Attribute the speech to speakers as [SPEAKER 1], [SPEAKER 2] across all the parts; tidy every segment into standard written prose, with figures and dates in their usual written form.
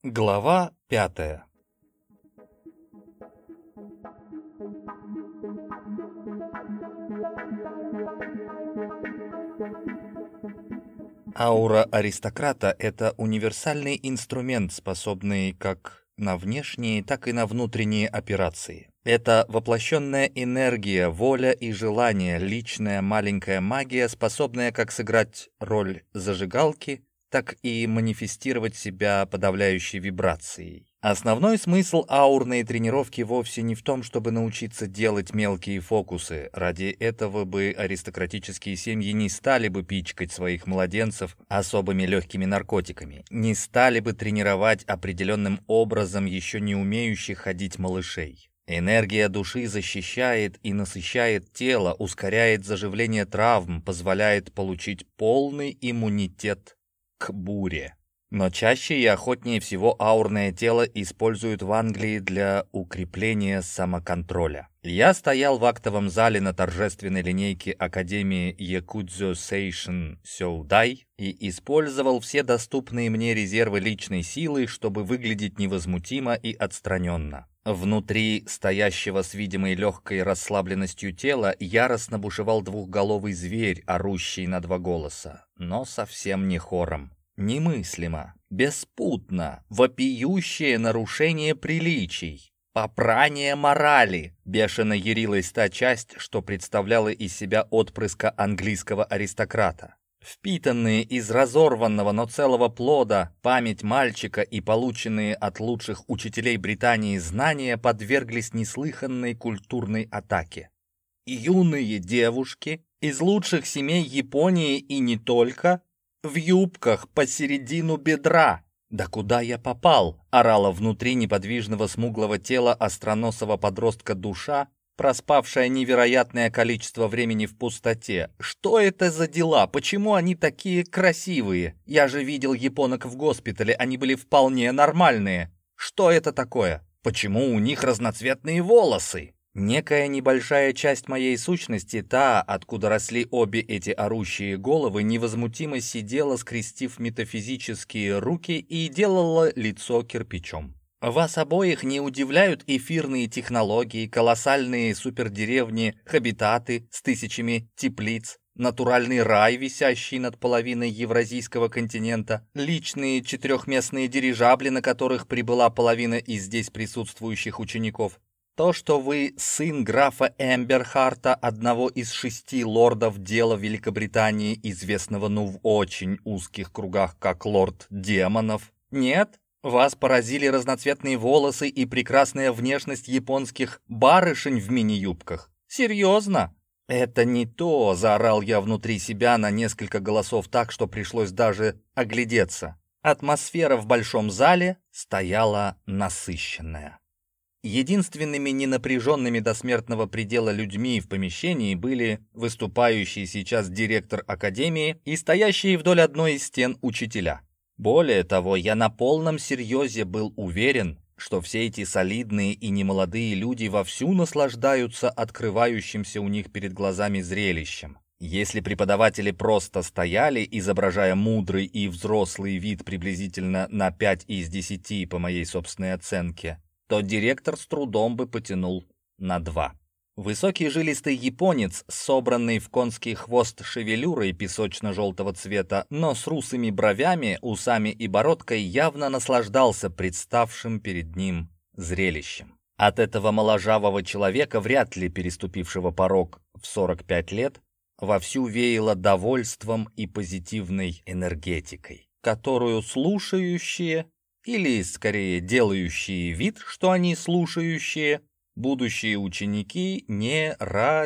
[SPEAKER 1] Глава 5. Аура аристократа — это универсальный инструмент, способный как на внешние, так и на внутренние операции. Это воплощенная энергия, воля и желание, личная маленькая магия, способная как сыграть роль зажигалки, так и манифестировать себя подавляющей вибрацией. Основной смысл аурной тренировки вовсе не в том, чтобы научиться делать мелкие фокусы. Ради этого бы аристократические семьи не стали бы пичкать своих младенцев особыми легкими наркотиками, не стали бы тренировать определенным образом еще не умеющих ходить малышей. Энергия души защищает и насыщает тело, ускоряет заживление травм, позволяет получить полный иммунитет к буре. Но чаще и охотнее всего аурное тело используют в Англии для укрепления самоконтроля. Я стоял в актовом зале на торжественной линейке Академии Якудзо Сейшин Сёудай и использовал все доступные мне резервы личной силы, чтобы выглядеть невозмутимо и отстраненно. Внутри стоящего с видимой легкой расслабленностью тела яростно бушевал двухголовый зверь, орущий на два голоса, но совсем не хором. Немыслимо, беспутно, вопиющее нарушение приличий, попрание морали. Бешено ярилась та часть, что представляла из себя отпрыска английского аристократа. Впитанные из разорванного, но целого плода память мальчика и полученные от лучших учителей Британии знания подверглись неслыханной культурной атаке. Юные девушки из лучших семей Японии и не только в юбках посередину бедра. «Да куда я попал?» — орала внутри неподвижного смуглого тела остроносого подростка душа, проспавшая невероятное количество времени в пустоте. «Что это за дела? Почему они такие красивые? Я же видел японок в госпитале, они были вполне нормальные. Что это такое? Почему у них разноцветные волосы?» Некая небольшая часть моей сущности, та, откуда росли обе эти орущие головы, невозмутимо сидела, скрестив метафизические руки, и делала лицо кирпичом. Вас обоих не удивляют эфирные технологии, колоссальные супердеревни, хабитаты с тысячами теплиц, натуральный рай, висящий над половиной евразийского континента, личные четырехместные дирижабли, на которых прибыла половина из здесь присутствующих учеников? То, что вы сын графа Эмберхарта, одного из 6 лордов дела Великобритании, известного в очень узких кругах как лорд демонов? Нет? Вас поразили разноцветные волосы и прекрасная внешность японских барышень в мини-юбках? Серьезно? «Это не то!» — заорал я внутри себя на несколько голосов так, что пришлось даже оглядеться. Атмосфера в большом зале стояла насыщенная. Единственными ненапряженными до смертного предела людьми в помещении были выступающий сейчас директор академии и стоящие вдоль одной из стен учителя. Более того, я на полном серьезе был уверен, что все эти солидные и немолодые люди вовсю наслаждаются открывающимся у них перед глазами зрелищем. Если преподаватели просто стояли, изображая мудрый и взрослый вид приблизительно на 5 из 10 по моей собственной оценке, то директор с трудом бы потянул на 2. Высокий жилистый японец, собранный в конский хвост шевелюрой песочно-желтого цвета, но с русыми бровями, усами и бородкой, явно наслаждался представшим перед ним зрелищем. От этого моложавого человека, вряд ли переступившего порог в 45 лет, вовсю веяло довольством и позитивной энергетикой, которую слушающие, или, скорее, делающие вид, что они слушающие, будущие ученики не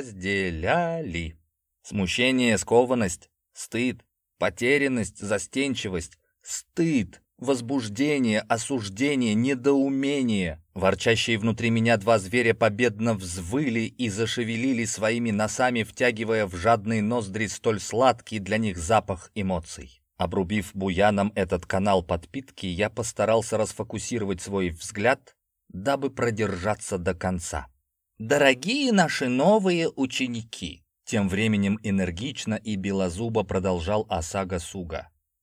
[SPEAKER 1] разделяли. Смущение, скованность, стыд, потерянность, застенчивость, стыд, возбуждение, осуждение, недоумение. Ворчащие внутри меня 2 зверя победно взвыли и зашевелили своими носами, втягивая в жадные ноздри столь сладкий для них запах эмоций. Обрубив буяном этот канал подпитки, я постарался расфокусировать свой взгляд, дабы продержаться до конца. «Дорогие наши новые ученики!» Тем временем энергично и белозубо продолжал Асага Суга.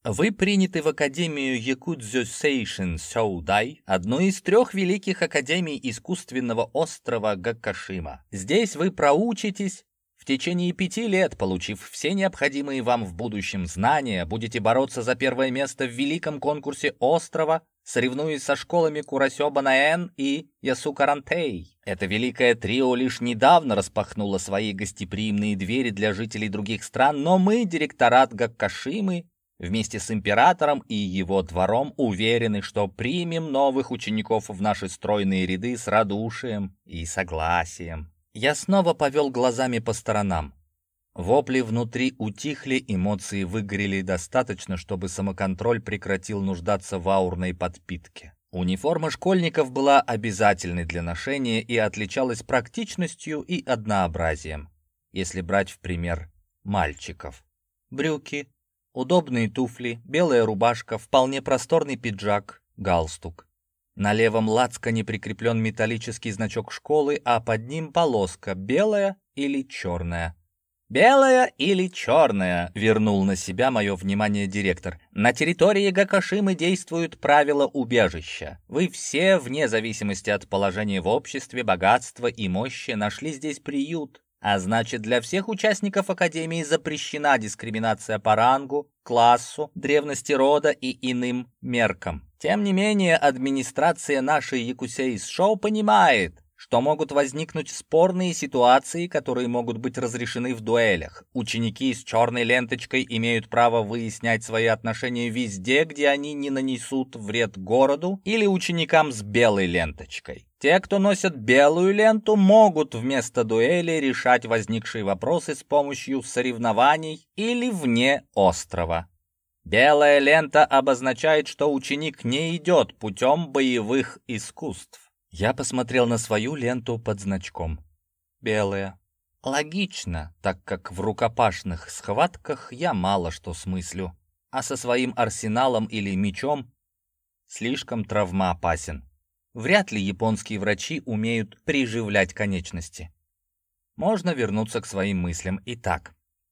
[SPEAKER 1] Вы приняты в Академию Якудзё Сейшин Сёудай, одну из 3 великих академий искусственного острова Гаккашима. Здесь вы проучитесь в течение 5 лет, получив все необходимые вам в будущем знания, будете бороться за первое место в великом конкурсе острова, соревнуясь со школами Курасёба Наэн и Ясукарантей. Это великое трио лишь недавно распахнуло свои гостеприимные двери для жителей других стран, но мы, директорат Гаккашимы, вместе с императором и его двором уверены, что примем новых учеников в наши стройные ряды с радушием и согласием. Я снова повел глазами по сторонам. Вопли внутри утихли, эмоции выгорели достаточно, чтобы самоконтроль прекратил нуждаться в аурной подпитке. Униформа школьников была обязательной для ношения и отличалась практичностью и однообразием, если брать в пример мальчиков. Брюки, удобные туфли, белая рубашка, вполне просторный пиджак, галстук. На левом лацкане прикреплен металлический значок школы, а под ним полоска белая или черная. «Белая или черная?» — вернул на себя мое внимание директор. «На территории Гаккашимы действуют правила убежища. Вы все, вне зависимости от положения в обществе, богатства и мощи, нашли здесь приют. А значит, для всех участников Академии запрещена дискриминация по рангу, классу, древности рода и иным меркам. Тем не менее, администрация нашей Якусейс-шоу понимает, что могут возникнуть спорные ситуации, которые могут быть разрешены в дуэлях. Ученики с черной ленточкой имеют право выяснять свои отношения везде, где они не нанесут вред городу, или ученикам с белой ленточкой. Те, кто носят белую ленту, могут вместо дуэли решать возникшие вопросы с помощью соревнований или вне острова. Белая лента обозначает, что ученик не идет путем боевых искусств. Я посмотрел на свою ленту под значком. Белая. Логично, так как в рукопашных схватках я мало что смыслю, а со своим арсеналом или мечом слишком травмоопасен. Вряд ли японские врачи умеют приживлять конечности. Можно вернуться к своим мыслям. Итак,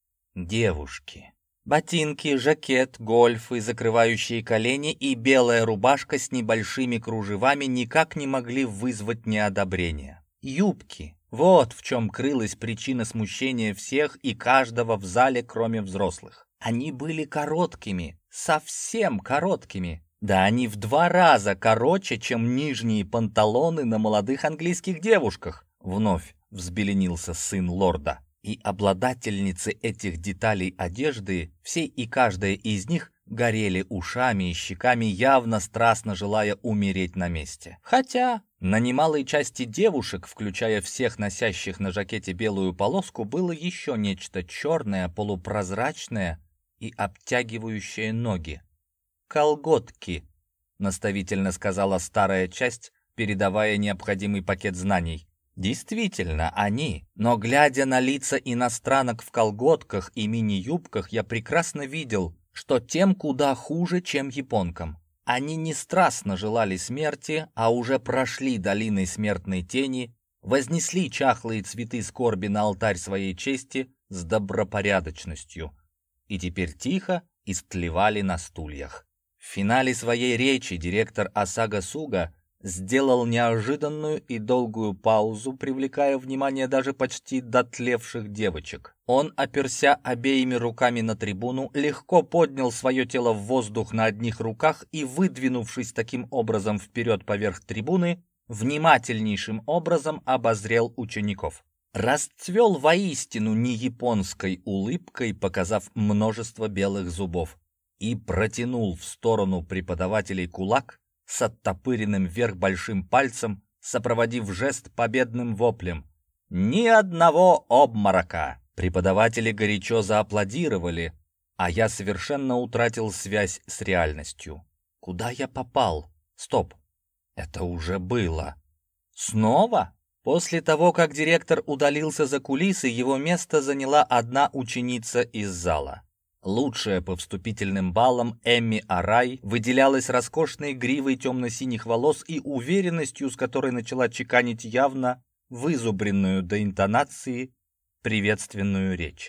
[SPEAKER 1] девушки. Ботинки, жакет, гольфы, закрывающие колени и белая рубашка с небольшими кружевами никак не могли вызвать неодобрения. Юбки. Вот в чем крылась причина смущения всех и каждого в зале, кроме взрослых. Они были короткими, совсем короткими. Да они в 2 раза короче, чем нижние панталоны на молодых английских девушках. Вновь взбеленился сын лорда. И обладательницы этих деталей одежды, все и каждая из них, горели ушами и щеками, явно страстно желая умереть на месте. Хотя на немалой части девушек, включая всех носящих на жакете белую полоску, было еще нечто черное, полупрозрачное и обтягивающее ноги. «Колготки», — наставительно сказала старая часть, передавая необходимый пакет знаний. Действительно, они, но глядя на лица иностранок в колготках и мини-юбках, я прекрасно видел, что тем куда хуже, чем японкам. Они не страстно желали смерти, а уже прошли долиной смертной тени, вознесли чахлые цветы скорби на алтарь своей чести с добропорядочностью и теперь тихо истлевали на стульях. В финале своей речи директор Осага Суга сделал неожиданную и долгую паузу, привлекая внимание даже почти дотлевших девочек. Он, оперся обеими руками на трибуну, легко поднял свое тело в воздух на одних руках и, выдвинувшись таким образом вперед поверх трибуны, внимательнейшим образом обозрел учеников. Расцвел воистину не японской улыбкой, показав множество белых зубов, и протянул в сторону преподавателей кулак с оттопыренным вверх большим пальцем, сопроводив жест победным воплем. «Ни одного обморока!» Преподаватели горячо зааплодировали, а я совершенно утратил связь с реальностью. Куда я попал? Стоп, это уже было. Снова? После того, как директор удалился за кулисы, его место заняла одна ученица из зала. Лучшая по вступительным баллам Эмми Арай выделялась роскошной гривой темно-синих волос и уверенностью, с которой начала чеканить явно вызубренную до интонации приветственную речь.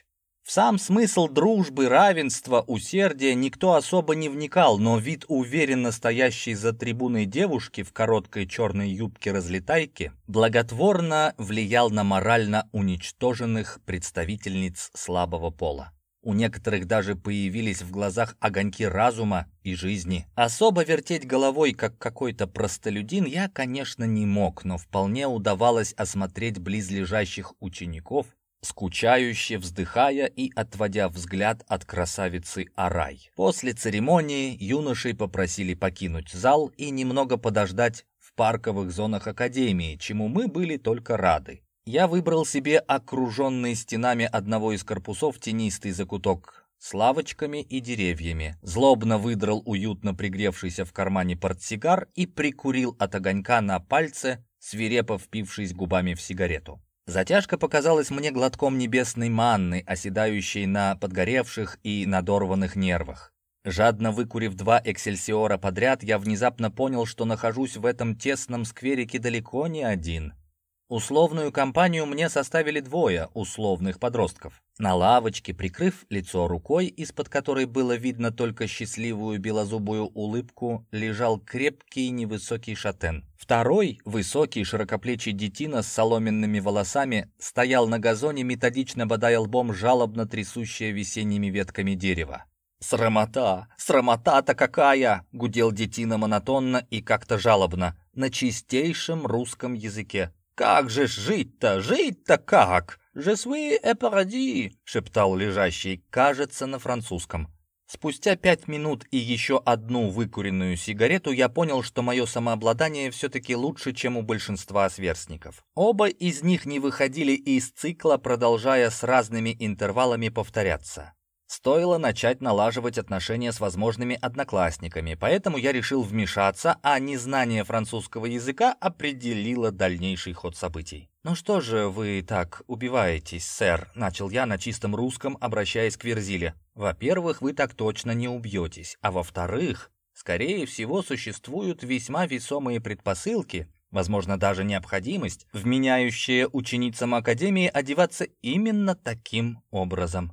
[SPEAKER 1] В сам смысл дружбы, равенства, усердия никто особо не вникал, но вид уверенно стоящей за трибуной девушки в короткой черной юбке-разлетайке благотворно влиял на морально уничтоженных представительниц слабого пола. У некоторых даже появились в глазах огоньки разума и жизни. Особо вертеть головой, как какой-то простолюдин, я, конечно, не мог, но вполне удавалось осмотреть близлежащих учеников, скучающе вздыхая и отводя взгляд от красавицы Арай. После церемонии юношей попросили покинуть зал и немного подождать в парковых зонах академии, чему мы были только рады. Я выбрал себе окруженный стенами одного из корпусов тенистый закуток с лавочками и деревьями, злобно выдрал уютно пригревшийся в кармане портсигар и прикурил от огонька на пальце, свирепо впившись губами в сигарету. Затяжка показалась мне глотком небесной манны, оседающей на подгоревших и надорванных нервах. Жадно выкурив 2 эксельсиора подряд, я внезапно понял, что нахожусь в этом тесном скверике далеко не один. Условную компанию мне составили 2 условных подростков. На лавочке, прикрыв лицо рукой, из-под которой было видно только счастливую белозубую улыбку, лежал крепкий невысокий шатен. Второй, высокий широкоплечий детина с соломенными волосами, стоял на газоне, методично бодая лбом жалобно трясущее весенними ветками дерево. «Срамота! Срамота-то какая!» — гудел детина монотонно и как-то жалобно, на чистейшем русском языке. «Как же ж жить-то? Жить-то как? Je suis un paradis!» — шептал лежащий, кажется, на французском. Спустя 5 минут и еще одну выкуренную сигарету я понял, что мое самообладание все-таки лучше, чем у большинства сверстников. Оба из них не выходили из цикла, продолжая с разными интервалами повторяться. Стоило начать налаживать отношения с возможными одноклассниками, поэтому я решил вмешаться, а незнание французского языка определило дальнейший ход событий. «Ну что же вы так убиваетесь, сэр?» — начал я на чистом русском, обращаясь к Верзиле. «Во-первых, вы так точно не убьетесь, а во-вторых, скорее всего, существуют весьма весомые предпосылки, возможно, даже необходимость, вменяющая ученицам Академии одеваться именно таким образом».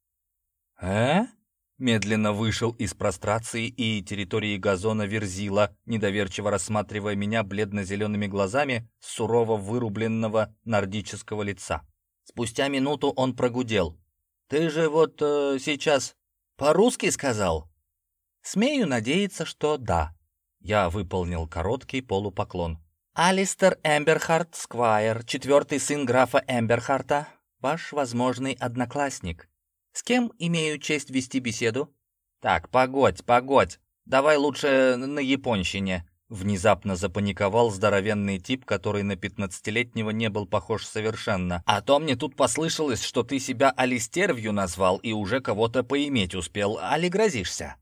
[SPEAKER 1] Медленно вышел из прострации и территории газона Верзила, недоверчиво рассматривая меня бледно-зелеными глазами сурово вырубленного нордического лица. Спустя минуту он прогудел. «Ты же вот сейчас по-русски сказал?» «Смею надеяться, что да». Я выполнил короткий полупоклон. «Алистер Эмберхарт Сквайр, 4-й сын графа Эмберхарта, ваш возможный одноклассник. С кем имею честь вести беседу?» «Так, погодь. Давай лучше на японщине». Внезапно запаниковал здоровенный тип, который на 15-летнего не был похож совершенно. «А то мне тут послышалось, что ты себя Алистервью назвал и уже кого-то поиметь успел. Али грозишься?»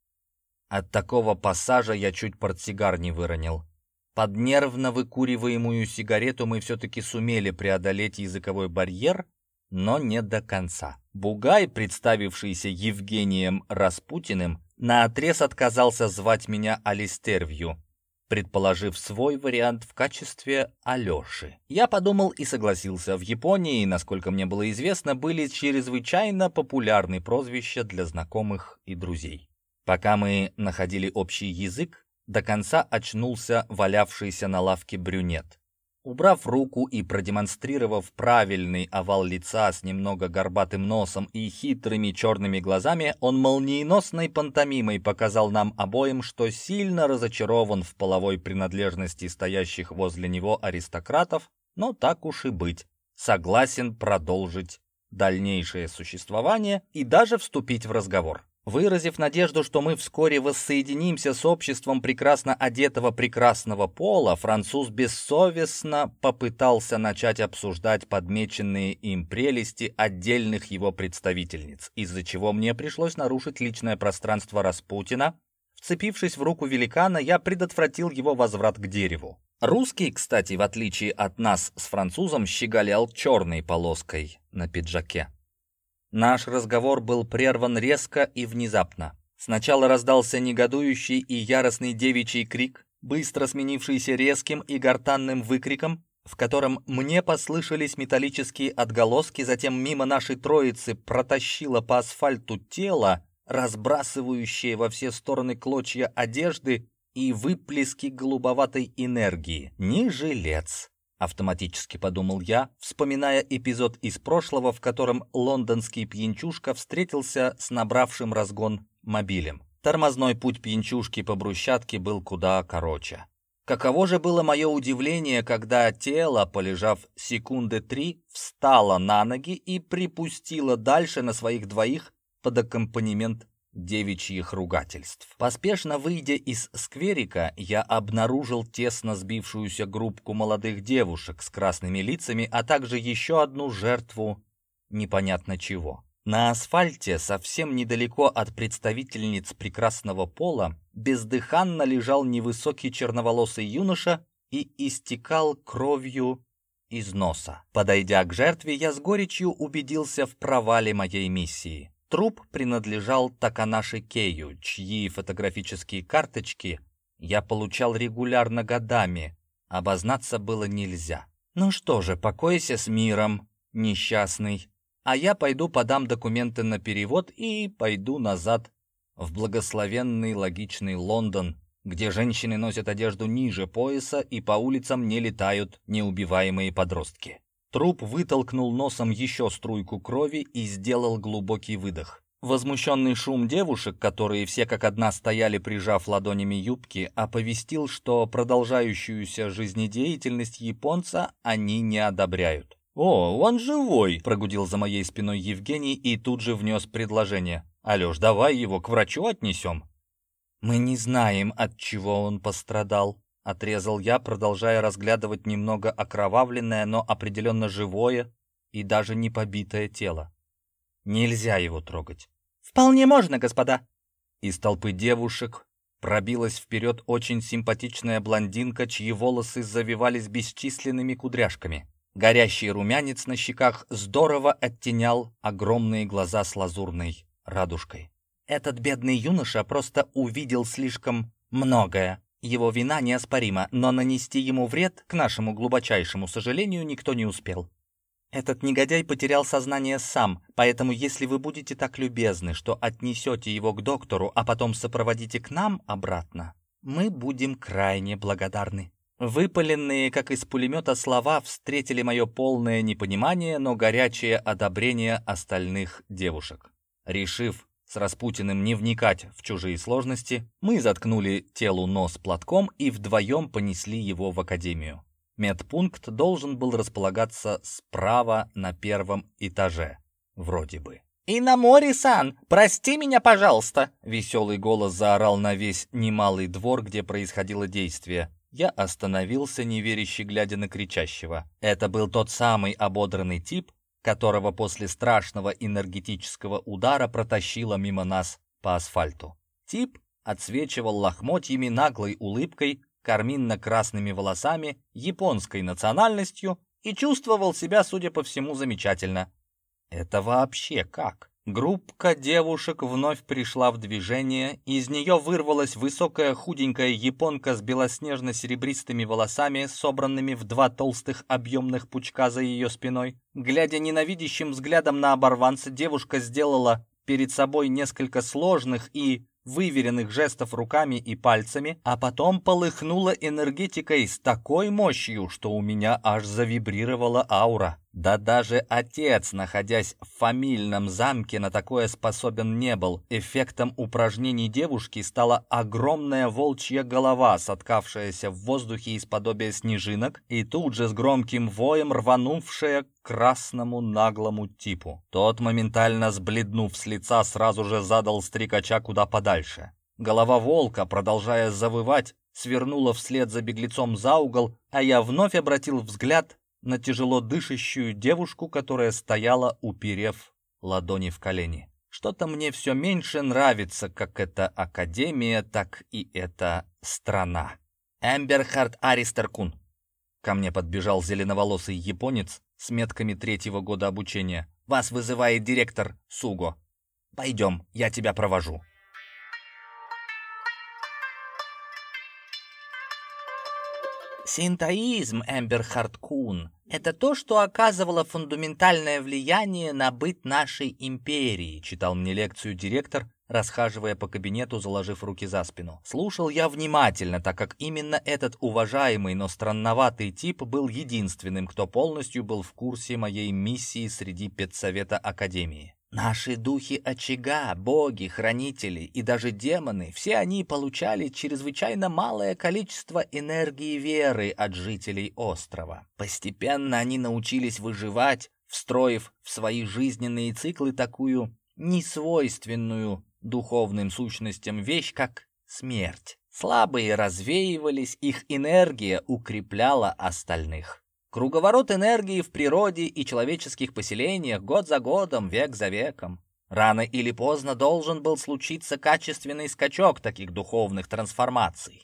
[SPEAKER 1] От такого пассажа я чуть портсигар не выронил. Под нервно выкуриваемую сигарету мы все-таки сумели преодолеть языковой барьер, но не до конца. Бугай, представившийся Евгением Распутиным, наотрез отказался звать меня Алистервью, предположив свой вариант в качестве Алеши. Я подумал и согласился. В Японии, насколько мне было известно, были чрезвычайно популярны прозвища для знакомых и друзей. Пока мы находили общий язык, до конца очнулся валявшийся на лавке брюнет. Убрав руку и продемонстрировав правильный овал лица с немного горбатым носом и хитрыми черными глазами, он молниеносной пантомимой показал нам обоим, что сильно разочарован в половой принадлежности стоящих возле него аристократов, но так уж и быть, согласен продолжить дальнейшее существование и даже вступить в разговор. Выразив надежду, что мы вскоре воссоединимся с обществом прекрасно одетого прекрасного пола, француз бессовестно попытался начать обсуждать подмеченные им прелести отдельных его представительниц, из-за чего мне пришлось нарушить личное пространство Распутина. Вцепившись в руку великана, я предотвратил его возврат к дереву. Русский, кстати, в отличие от нас с французом, щеголял черной полоской на пиджаке. Наш разговор был прерван резко и внезапно. Сначала раздался негодующий и яростный девичий крик, быстро сменившийся резким и гортанным выкриком, в котором мне послышались металлические отголоски, затем мимо нашей троицы протащило по асфальту тело, разбрасывающее во все стороны клочья одежды и выплески голубоватой энергии. Не жилец, автоматически подумал я, вспоминая эпизод из прошлого, в котором лондонский пьянчушка встретился с набравшим разгон мобилем. Тормозной путь пьянчушки по брусчатке был куда короче. Каково же было мое удивление, когда тело, полежав секунды 3, встало на ноги и припустило дальше на своих двоих под аккомпанемент девичьих ругательств. Поспешно выйдя из скверика, я обнаружил тесно сбившуюся группку молодых девушек с красными лицами, а также еще одну жертву непонятно чего. На асфальте, совсем недалеко от представительниц прекрасного пола, бездыханно лежал невысокий черноволосый юноша и истекал кровью из носа. Подойдя к жертве, я с горечью убедился в провале моей миссии. Труп принадлежал Таканаши Кею, чьи фотографические карточки я получал регулярно годами. Обознаться было нельзя. Ну что же, покойся с миром, несчастный. А я пойду подам документы на перевод и пойду назад в благословенный логичный Лондон, где женщины носят одежду ниже пояса и по улицам не летают неубиваемые подростки. Труп вытолкнул носом еще струйку крови и сделал глубокий выдох. Возмущенный шум девушек, которые все как одна стояли, прижав ладонями юбки, оповестил, что продолжающуюся жизнедеятельность японца они не одобряют. «О, он живой!» — прогудел за моей спиной Евгений и тут же внес предложение. «Алёш, давай его к врачу отнесем». «Мы не знаем, от чего он пострадал», — отрезал я, продолжая разглядывать немного окровавленное, но определенно живое и даже не побитое тело. «Нельзя его трогать». «Вполне можно, господа». Из толпы девушек пробилась вперед очень симпатичная блондинка, чьи волосы завивались бесчисленными кудряшками. Горящий румянец на щеках здорово оттенял огромные глаза с лазурной радужкой. Этот бедный юноша просто увидел слишком многое. Его вина неоспорима, но нанести ему вред, к нашему глубочайшему сожалению, никто не успел. Этот негодяй потерял сознание сам, поэтому если вы будете так любезны, что отнесете его к доктору, а потом сопроводите к нам обратно, мы будем крайне благодарны. Выпаленные, как из пулемета, слова встретили мое полное непонимание, но горячее одобрение остальных девушек. Решив с Распутиным не вникать в чужие сложности, мы заткнули телу нос платком и вдвоем понесли его в академию. Медпункт должен был располагаться справа на первом этаже, вроде бы. «Инамори-сан, прости меня, пожалуйста!» Веселый голос заорал на весь немалый двор, где происходило действие. Я остановился, неверяще глядя на кричащего. Это был тот самый ободранный тип, которого после страшного энергетического удара протащило мимо нас по асфальту. Тип отсвечивал лохмотьями, наглой улыбкой, карминно-красными волосами, японской национальностью и чувствовал себя, судя по всему, замечательно. Это вообще как? Группка девушек вновь пришла в движение, из нее вырвалась высокая худенькая японка с белоснежно-серебристыми волосами, собранными в два толстых объемных пучка за ее спиной. Глядя ненавидящим взглядом на оборванца, девушка сделала перед собой несколько сложных и выверенных жестов руками и пальцами, а потом полыхнула энергетикой с такой мощью, что у меня аж завибрировала аура. Да даже отец, находясь в фамильном замке, на такое способен не был. Эффектом упражнений девушки стала огромная волчья голова, соткавшаяся в воздухе из подобия снежинок, и тут же с громким воем рванувшая к красному наглому типу. Тот, моментально сбледнув с лица, сразу же задал стрекача куда подальше. Голова волка, продолжая завывать, свернула вслед за беглецом за угол, а я вновь обратил взгляд на тяжело дышащую девушку, которая стояла, уперев ладони в колени. Что-то мне все меньше нравится, как эта академия, так и эта страна. «Эмберхард Аристер-кун!» Ко мне подбежал зеленоволосый японец с метками 3-го года обучения. «Вас вызывает директор Суго. Пойдем, я тебя провожу». — Синтоизм, Эмберхард Кун, это то, что оказывало фундаментальное влияние на быт нашей империи, читал мне лекцию директор, расхаживая по кабинету, заложив руки за спину. Слушал я внимательно, так как именно этот уважаемый, но странноватый тип был единственным, кто полностью был в курсе моей миссии среди педсовета Академии. Наши духи очага, боги, хранители и даже демоны, все они получали чрезвычайно малое количество энергии веры от жителей острова. Постепенно они научились выживать, встроив в свои жизненные циклы такую несвойственную духовным сущностям вещь, как смерть. Слабые развеивались, их энергия укрепляла остальных. Круговорот энергии в природе и человеческих поселениях год за годом, век за веком. Рано или поздно должен был случиться качественный скачок таких духовных трансформаций.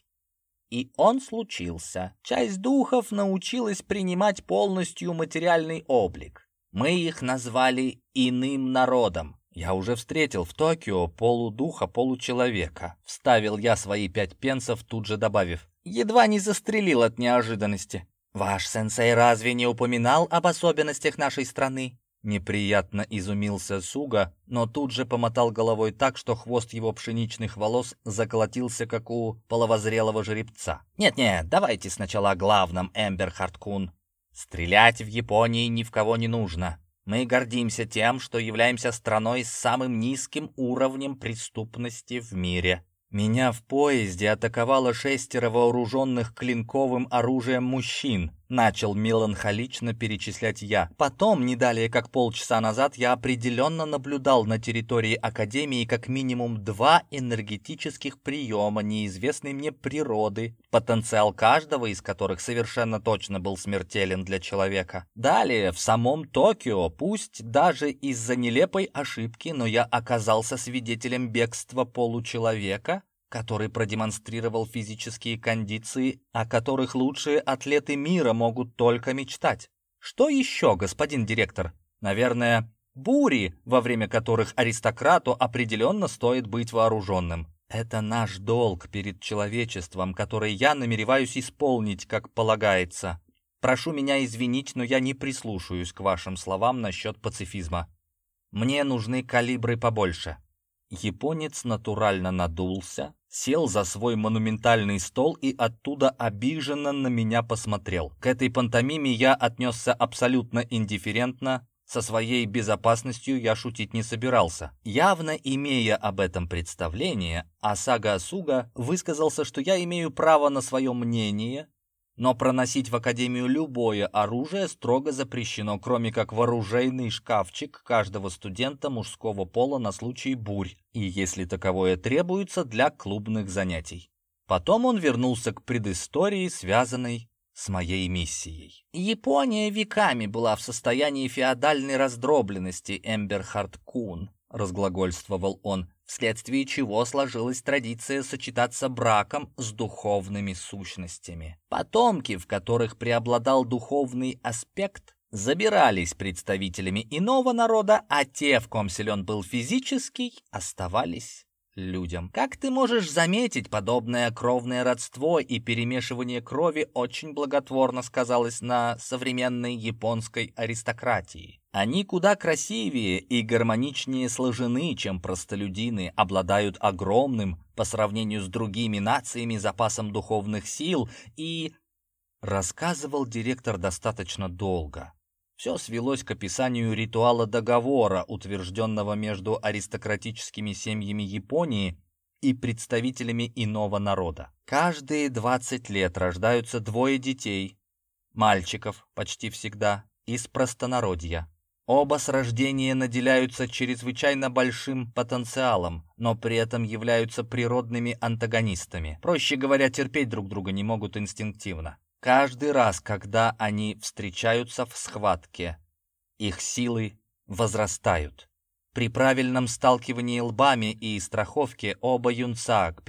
[SPEAKER 1] И он случился. Часть духов научилась принимать полностью материальный облик. Мы их назвали иным народом. Я уже встретил в Токио полудуха-получеловека. Вставил я свои 5 пенсов, тут же добавив. Едва не застрелил от неожиданности. «Ваш сенсей разве не упоминал об особенностях нашей страны?» Неприятно изумился Суга, но тут же помотал головой так, что хвост его пшеничных волос заколотился, как у половозрелого жеребца. «Нет-нет, давайте сначала о главном, Эмберхард-кун. Стрелять в Японии ни в кого не нужно. Мы гордимся тем, что являемся страной с самым низким уровнем преступности в мире. Меня в поезде атаковало 6 вооруженных клинковым оружием мужчин. Начал меланхолично перечислять я. Потом, не далее как полчаса назад, я определенно наблюдал на территории Академии как минимум 2 энергетических приема неизвестной мне природы, потенциал каждого из которых совершенно точно был смертелен для человека. Далее, в самом Токио, пусть даже из-за нелепой ошибки, но я оказался свидетелем бегства получеловека, который продемонстрировал физические кондиции, о которых лучшие атлеты мира могут только мечтать. Что еще, господин директор? Наверное, бури, во время которых аристократу определенно стоит быть вооруженным. Это наш долг перед человечеством, который я намереваюсь исполнить, как полагается. Прошу меня извинить, но я не прислушаюсь к вашим словам насчет пацифизма. Мне нужны калибры побольше». Японец натурально надулся, сел за свой монументальный стол и оттуда обиженно на меня посмотрел. К этой пантомиме я отнесся абсолютно индифферентно, со своей безопасностью я шутить не собирался. Явно имея об этом представление, Асага Асуга высказался, что я имею право на свое мнение, но проносить в Академию любое оружие строго запрещено, кроме как в оружейный шкафчик каждого студента мужского пола на случай бурь, и если таковое требуется для клубных занятий. Потом он вернулся к предыстории, связанной с моей миссией. Япония веками была в состоянии феодальной раздробленности, Эмберхард-кун, разглагольствовал он, вследствие чего сложилась традиция сочетаться браком с духовными сущностями. Потомки, в которых преобладал духовный аспект, забирались представителями иного народа, а те, в ком силен был физический, оставались людям. Как ты можешь заметить, подобное кровное родство и перемешивание крови очень благотворно сказалось на современной японской аристократии. Они куда красивее и гармоничнее сложены, чем простолюдины, обладают огромным по сравнению с другими нациями запасом духовных сил и... Рассказывал директор достаточно долго. Все свелось к описанию ритуала договора, утвержденного между аристократическими семьями Японии и представителями иного народа. Каждые 20 лет рождаются 2 детей, мальчиков почти всегда, из простонародья. Оба с рождения наделяются чрезвычайно большим потенциалом, но при этом являются природными антагонистами. Проще говоря, терпеть друг друга не могут инстинктивно. Каждый раз, когда они встречаются в схватке, их силы возрастают. При правильном сталкивании лбами и страховке оба юнца к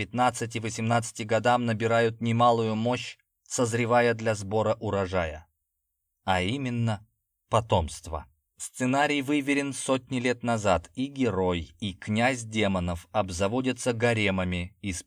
[SPEAKER 1] 15-18 годам набирают немалую мощь, созревая для сбора урожая. А именно, потомство. Сценарий выверен сотни лет назад, и герой, и князь демонов обзаводятся гаремами из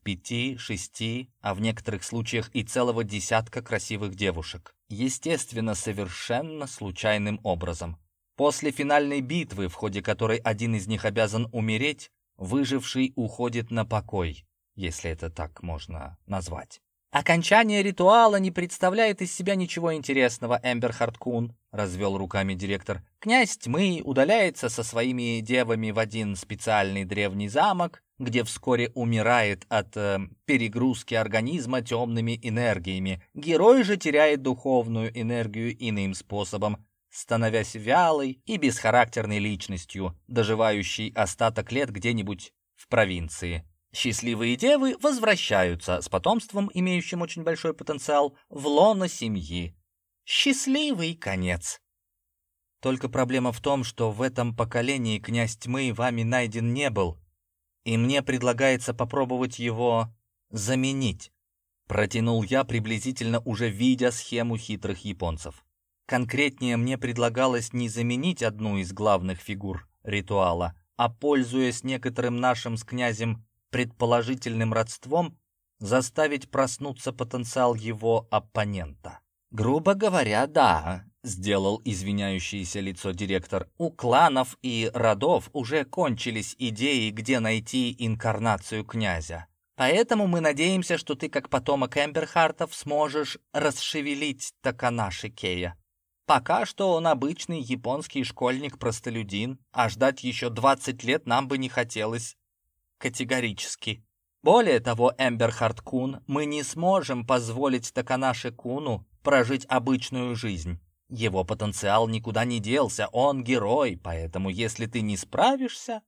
[SPEAKER 1] 5-6, а в некоторых случаях и целого десятка красивых девушек. Естественно, совершенно случайным образом. После финальной битвы, в ходе которой один из них обязан умереть, выживший уходит на покой, если это так можно назвать. «Окончание ритуала не представляет из себя ничего интересного, Эмберхард Кун», — развел руками директор. «Князь Тьмы удаляется со своими девами в один специальный древний замок, где вскоре умирает от перегрузки организма темными энергиями. Герой же теряет духовную энергию иным способом, становясь вялой и бесхарактерной личностью, доживающей остаток лет где-нибудь в провинции. Счастливые девы возвращаются с потомством, имеющим очень большой потенциал, в лоно семьи. Счастливый конец. Только проблема в том, что в этом поколении князь Тьмы вами найден не был, и мне предлагается попробовать его заменить. Протянул я, приблизительно уже видя схему хитрых японцев. Конкретнее мне предлагалось не заменить одну из главных фигур ритуала, а, пользуясь некоторым нашим с князем предположительным родством, заставить проснуться потенциал его оппонента. «Грубо говоря, да», — сделал извиняющееся лицо директор. «У кланов и родов уже кончились идеи, где найти инкарнацию князя. Поэтому мы надеемся, что ты, как потомок Эмберхартов, сможешь расшевелить Таканаши Кея. Пока что он обычный японский школьник-простолюдин, а ждать еще 20 лет нам бы не хотелось. Категорически. Более того, Эмберхард Кун, мы не сможем позволить Таканаши Куну прожить обычную жизнь. Его потенциал никуда не делся, он герой, поэтому если ты не справишься,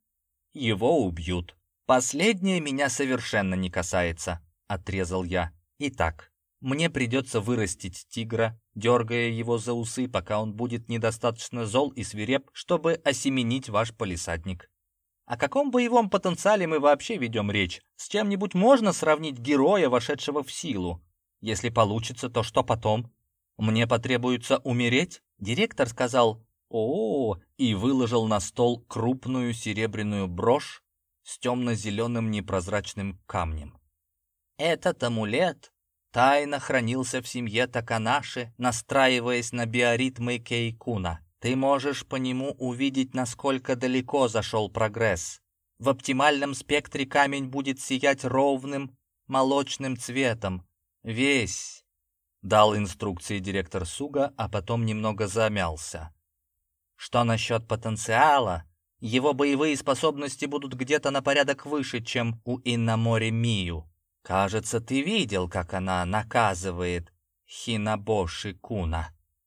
[SPEAKER 1] его убьют. Последнее меня совершенно не касается, отрезал я. Итак, мне придется вырастить тигра, дергая его за усы, пока он будет недостаточно зол и свиреп, чтобы осеменить ваш палисадник. О каком боевом потенциале мы вообще ведем речь? С чем-нибудь можно сравнить героя, вошедшего в силу? Если получится, то что потом? Мне потребуется умереть? Директор сказал «О-о-о» и выложил на стол крупную серебряную брошь с темно-зеленым непрозрачным камнем. Этот амулет тайно хранился в семье Таканаши, настраиваясь на биоритмы Кейкуна. Ты можешь по нему увидеть, насколько далеко зашел прогресс. В оптимальном спектре камень будет сиять ровным молочным цветом. Весь. Дал инструкции директор Суга, а потом немного замялся. Что насчет потенциала? Его боевые способности будут где-то на порядок выше, чем у Иннамори Мию. Кажется, ты видел, как она наказывает Хинабоши Куна.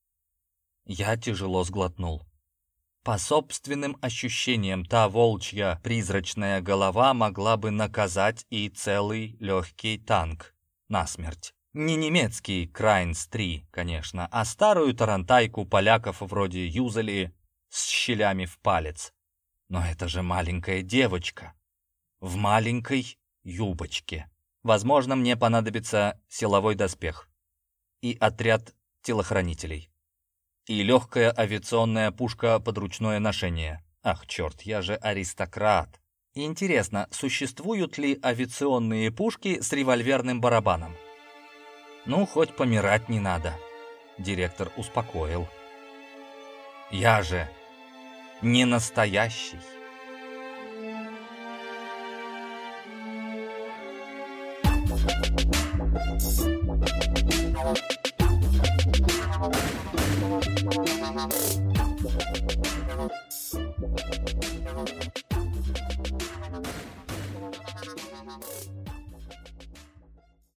[SPEAKER 1] Я тяжело сглотнул. По собственным ощущениям, та волчья призрачная голова могла бы наказать и целый легкий танк насмерть. Не немецкий Крайнс-3, конечно, а старую тарантайку поляков вроде Юзели с щелями в палец. Но это же маленькая девочка в маленькой юбочке. Возможно, мне понадобится силовой доспех и отряд телохранителей. И легкая авиационная пушка под ручное ношение. Ах, черт, я же аристократ. Интересно, существуют ли авиационные пушки с револьверным барабаном? Ну, хоть помирать не надо. Директор успокоил. Я же не настоящий.